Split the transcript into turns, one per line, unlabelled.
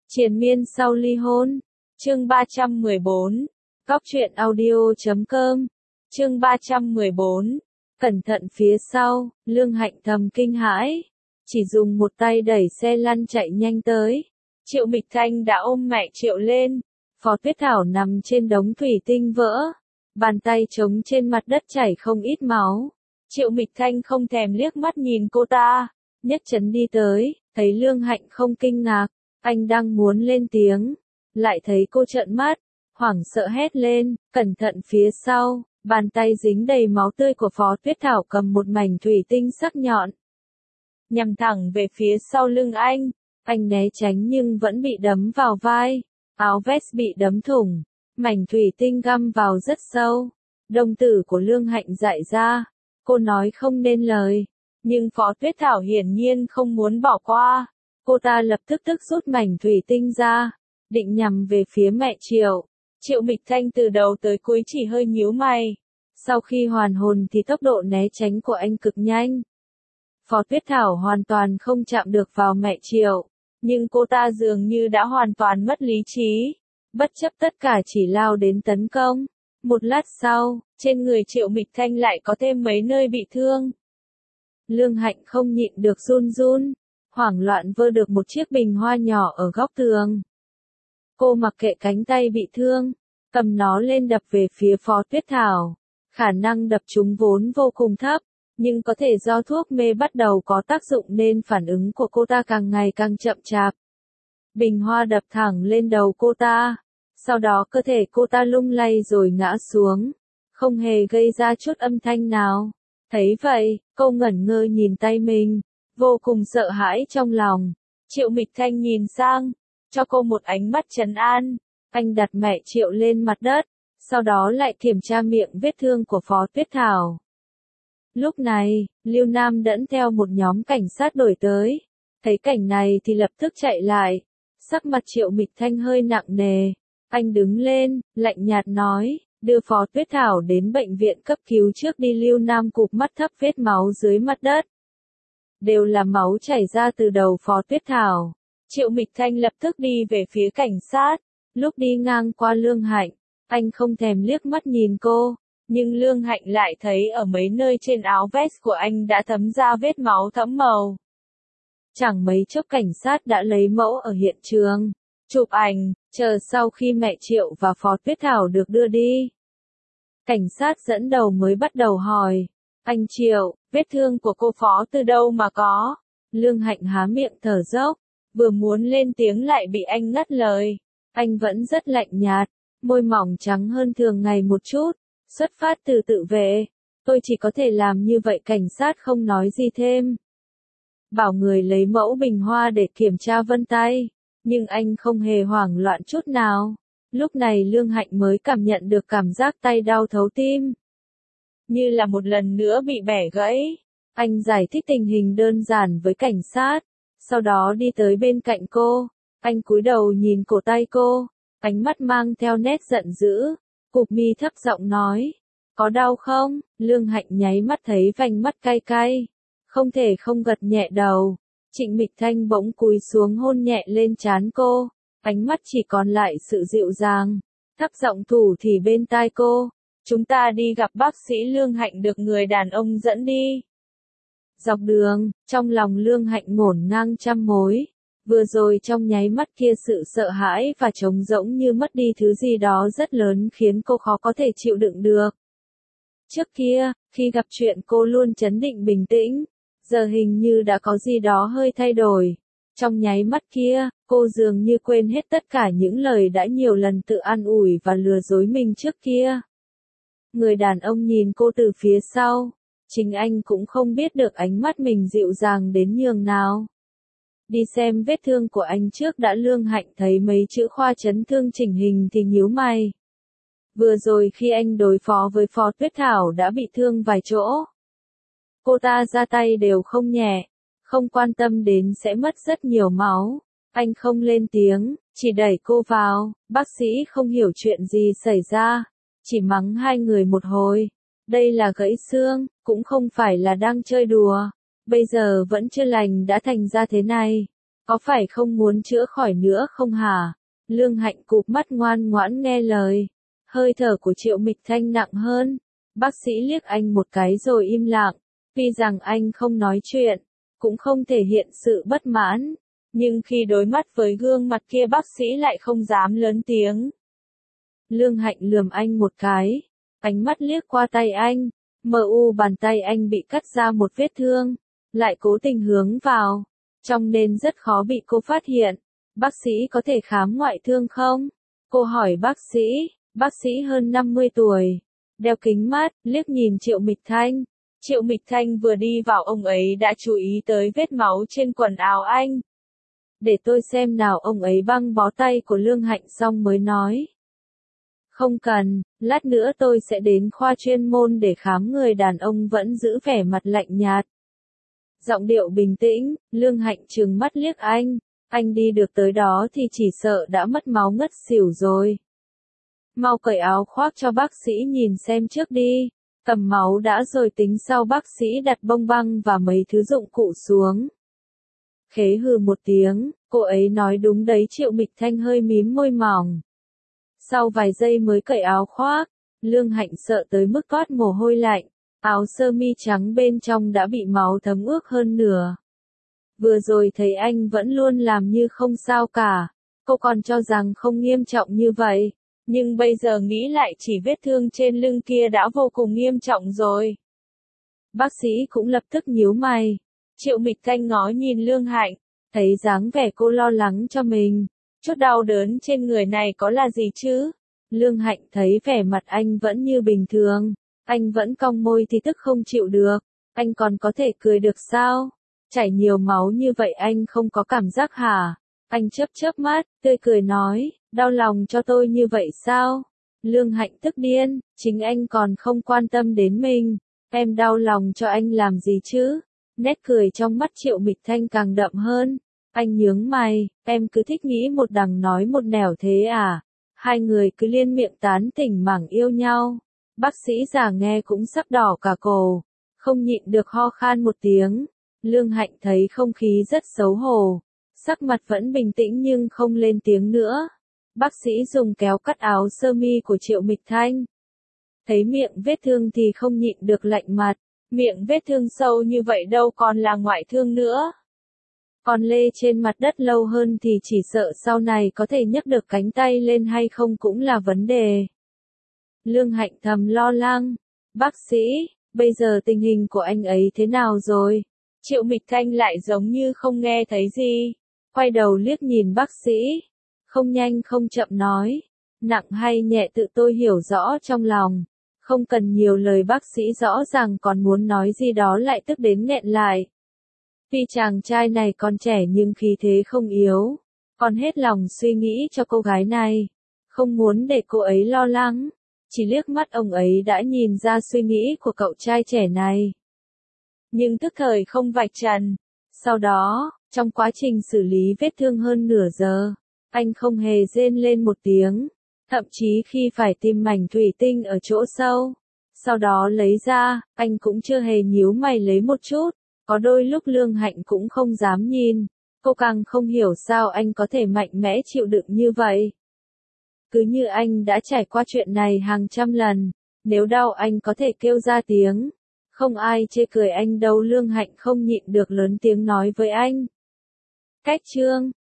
Triền miên sau ly hôn. Chương 314. Góc truyện audio.com. Chương 314. Cẩn thận phía sau, Lương Hạnh thầm kinh hãi. Chỉ dùng một tay đẩy xe lăn chạy nhanh tới. Triệu Mịch Thanh đã ôm mẹ Triệu lên. Phó Tuyết Thảo nằm trên đống thủy tinh vỡ. Bàn tay trống trên mặt đất chảy không ít máu. Triệu Mịch Thanh không thèm liếc mắt nhìn cô ta. Nhất chấn đi tới, thấy Lương Hạnh không kinh ngạc. Anh đang muốn lên tiếng. Lại thấy cô trợn mắt. Hoảng sợ hét lên, cẩn thận phía sau. Bàn tay dính đầy máu tươi của Phó Tuyết Thảo cầm một mảnh thủy tinh sắc nhọn. Nhằm thẳng về phía sau lưng anh. Anh né tránh nhưng vẫn bị đấm vào vai. Áo vest bị đấm thủng. Mảnh thủy tinh găm vào rất sâu. Đồng tử của Lương Hạnh dại ra. Cô nói không nên lời. Nhưng Phó Tuyết Thảo hiển nhiên không muốn bỏ qua. Cô ta lập tức rút mảnh thủy tinh ra. Định nhằm về phía mẹ Triệu. Triệu Mịch Thanh từ đầu tới cuối chỉ hơi nhíu mày. Sau khi hoàn hồn thì tốc độ né tránh của anh cực nhanh. Phó Tuyết Thảo hoàn toàn không chạm được vào mẹ Triệu. Nhưng cô ta dường như đã hoàn toàn mất lý trí. Bất chấp tất cả chỉ lao đến tấn công. Một lát sau, trên người Triệu Mịch Thanh lại có thêm mấy nơi bị thương. Lương Hạnh không nhịn được run run. Hoảng loạn vơ được một chiếc bình hoa nhỏ ở góc tường. Cô mặc kệ cánh tay bị thương. Cầm nó lên đập về phía Phó Tuyết Thảo. Khả năng đập chúng vốn vô cùng thấp. Nhưng có thể do thuốc mê bắt đầu có tác dụng nên phản ứng của cô ta càng ngày càng chậm chạp. Bình hoa đập thẳng lên đầu cô ta. Sau đó cơ thể cô ta lung lay rồi ngã xuống. Không hề gây ra chút âm thanh nào. Thấy vậy, cô ngẩn ngơ nhìn tay mình. Vô cùng sợ hãi trong lòng. Triệu Mịch Thanh nhìn sang. Cho cô một ánh mắt trấn an. Anh đặt mẹ Triệu lên mặt đất. Sau đó lại kiểm tra miệng vết thương của Phó Tuyết Thảo. Lúc này, Lưu Nam dẫn theo một nhóm cảnh sát đuổi tới. Thấy cảnh này thì lập tức chạy lại. Sắc mặt Triệu Mịch Thanh hơi nặng nề. Anh đứng lên, lạnh nhạt nói, đưa Phó Tuyết Thảo đến bệnh viện cấp cứu trước đi. Lưu Nam cụp mắt thấp vết máu dưới mặt đất. Đều là máu chảy ra từ đầu Phó Tuyết Thảo. Triệu Mịch Thanh lập tức đi về phía cảnh sát. Lúc đi ngang qua Lương Hạnh, anh không thèm liếc mắt nhìn cô. Nhưng Lương Hạnh lại thấy ở mấy nơi trên áo vest của anh đã thấm ra vết máu thẫm màu. Chẳng mấy chốc cảnh sát đã lấy mẫu ở hiện trường. Chụp ảnh, chờ sau khi mẹ Triệu và Phó Tuyết Thảo được đưa đi. Cảnh sát dẫn đầu mới bắt đầu hỏi. Anh Triệu, vết thương của cô Phó từ đâu mà có? Lương Hạnh há miệng thở dốc. Vừa muốn lên tiếng lại bị anh ngắt lời. Anh vẫn rất lạnh nhạt. Môi mỏng trắng hơn thường ngày một chút. Xuất phát từ tự vệ. Tôi chỉ có thể làm như vậy. Cảnh sát không nói gì thêm. Bảo người lấy mẫu bình hoa để kiểm tra vân tay. Nhưng anh không hề hoảng loạn chút nào. Lúc này Lương Hạnh mới cảm nhận được cảm giác tay đau thấu tim. Như là một lần nữa bị bẻ gãy. Anh giải thích tình hình đơn giản với cảnh sát. Sau đó đi tới bên cạnh cô. Anh cúi đầu nhìn cổ tay cô. Ánh mắt mang theo nét giận dữ. Cụp mi thấp giọng nói. Có đau không? Lương Hạnh nháy mắt thấy vành mắt cay cay. Không thể không gật nhẹ đầu. Trịnh Mịch Thanh bỗng cúi xuống hôn nhẹ lên trán cô. Ánh mắt chỉ còn lại sự dịu dàng. Thấp giọng thủ thì bên tai cô. Chúng ta đi gặp bác sĩ. Lương Hạnh được người đàn ông dẫn đi. Dọc đường, trong lòng Lương Hạnh ngổn ngang trăm mối. Vừa rồi trong nháy mắt kia sự sợ hãi và trống rỗng như mất đi thứ gì đó rất lớn khiến cô khó có thể chịu đựng được. Trước kia, khi gặp chuyện cô luôn trấn định bình tĩnh. Giờ hình như đã có gì đó hơi thay đổi. Trong nháy mắt kia, cô dường như quên hết tất cả những lời đã nhiều lần tự an ủi và lừa dối mình trước kia. Người đàn ông nhìn cô từ phía sau. Chính anh cũng không biết được ánh mắt mình dịu dàng đến nhường nào. Đi xem vết thương của anh trước đã. Lương Hạnh thấy mấy chữ khoa chấn thương chỉnh hình thì nhíu mày. Vừa rồi khi anh đối phó với Phó Tuyết Thảo đã bị thương vài chỗ. Cô ta ra tay đều không nhẹ. Không quan tâm đến sẽ mất rất nhiều máu. Anh không lên tiếng, chỉ đẩy cô vào. Bác sĩ không hiểu chuyện gì xảy ra. Chỉ mắng hai người một hồi. Đây là gãy xương, cũng không phải là đang chơi đùa. Bây giờ vẫn chưa lành đã thành ra thế này. Có phải không muốn chữa khỏi nữa không hả? Lương Hạnh cụp mắt ngoan ngoãn nghe lời. Hơi thở của Triệu Mịch Thanh nặng hơn. Bác sĩ liếc anh một cái rồi im lặng. Tuy rằng anh không nói chuyện, cũng không thể hiện sự bất mãn. Nhưng khi đối mắt với gương mặt kia bác sĩ lại không dám lớn tiếng. Lương Hạnh lườm anh một cái. Ánh mắt liếc qua tay anh. Bàn tay anh bị cắt ra một vết thương. Lại cố tình hướng vào. Trong nên rất khó bị cô phát hiện. Bác sĩ có thể khám ngoại thương không? Cô hỏi bác sĩ hơn 50 tuổi. Đeo kính mát, liếc nhìn Triệu Mịch Thanh. Triệu Mịch Thanh vừa đi vào ông ấy đã chú ý tới vết máu trên quần áo anh. Để tôi xem nào, ông ấy băng bó tay của Lương Hạnh xong mới nói. Không cần, lát nữa tôi sẽ đến khoa chuyên môn để khám. Người đàn ông vẫn giữ vẻ mặt lạnh nhạt. Giọng điệu bình tĩnh, Lương Hạnh trừng mắt liếc anh đi được tới đó thì chỉ sợ đã mất máu ngất xỉu rồi. Mau cởi áo khoác cho bác sĩ nhìn xem trước đi, cầm máu đã rồi tính sau. Bác sĩ đặt bông băng và mấy thứ dụng cụ xuống. Khế hừ một tiếng, cô ấy nói đúng đấy. Triệu Mịch Thanh hơi mím môi mỏng. Sau vài giây mới cởi áo khoác, Lương Hạnh sợ tới mức toát mồ hôi lạnh. Áo sơ mi trắng bên trong đã bị máu thấm ướt hơn nửa. Vừa rồi thấy anh vẫn luôn làm như không sao cả, cô còn cho rằng không nghiêm trọng như vậy. Nhưng bây giờ nghĩ lại chỉ vết thương trên lưng kia đã vô cùng nghiêm trọng rồi. Bác sĩ cũng lập tức nhíu mày. Triệu Mịch Thanh ngó nhìn Lương Hạnh, thấy dáng vẻ cô lo lắng cho mình. Chút đau đớn trên người này có là gì chứ? Lương Hạnh thấy vẻ mặt anh vẫn như bình thường. Anh vẫn cong môi thì tức không chịu được. Anh còn có thể cười được sao? Chảy nhiều máu như vậy anh không có cảm giác hả? Anh chớp mắt, tươi cười nói, đau lòng cho tôi như vậy sao? Lương Hạnh tức điên, chính anh còn không quan tâm đến mình. Em đau lòng cho anh làm gì chứ? Nét cười trong mắt Triệu Mịch Thanh càng đậm hơn. Anh nhướng mày, em cứ thích nghĩ một đằng nói một nẻo thế à? Hai người cứ liên miệng tán tỉnh mảng yêu nhau. Bác sĩ già nghe cũng sắp đỏ cả cổ, không nhịn được ho khan một tiếng. Lương Hạnh thấy không khí rất xấu hổ, sắc mặt vẫn bình tĩnh nhưng không lên tiếng nữa. Bác sĩ dùng kéo cắt áo sơ mi của Triệu Mịch Thanh. Thấy miệng vết thương thì không nhịn được lạnh mặt, miệng vết thương sâu như vậy đâu còn là ngoại thương nữa. Còn lê trên mặt đất lâu hơn thì chỉ sợ sau này có thể nhấc được cánh tay lên hay không cũng là vấn đề. Lương Hạnh thầm lo lắng. Bác sĩ, bây giờ tình hình của anh ấy thế nào rồi? Triệu Mịch Thanh lại giống như không nghe thấy gì. Quay đầu liếc nhìn bác sĩ. Không nhanh không chậm nói. Nặng hay nhẹ tự tôi hiểu rõ trong lòng. Không cần nhiều lời. Bác sĩ rõ ràng còn muốn nói gì đó lại tức đến nghẹn lại. Tuy chàng trai này còn trẻ nhưng khí thế không yếu. Còn hết lòng suy nghĩ cho cô gái này. Không muốn để cô ấy lo lắng. Chỉ liếc mắt ông ấy đã nhìn ra suy nghĩ của cậu trai trẻ này. Nhưng tức thời không vạch trần. Sau đó, trong quá trình xử lý vết thương hơn nửa giờ, anh không hề rên lên một tiếng. Thậm chí khi phải tìm mảnh thủy tinh ở chỗ sâu, sau đó lấy ra, anh cũng chưa hề nhíu mày lấy một chút. Có đôi lúc Lương Hạnh cũng không dám nhìn. Cô càng không hiểu sao anh có thể mạnh mẽ chịu đựng như vậy. Cứ như anh đã trải qua chuyện này hàng trăm lần. Nếu đau anh có thể kêu ra tiếng. Không ai chê cười anh đâu. Lương Hạnh không nhịn được lớn tiếng nói với anh. Cách chương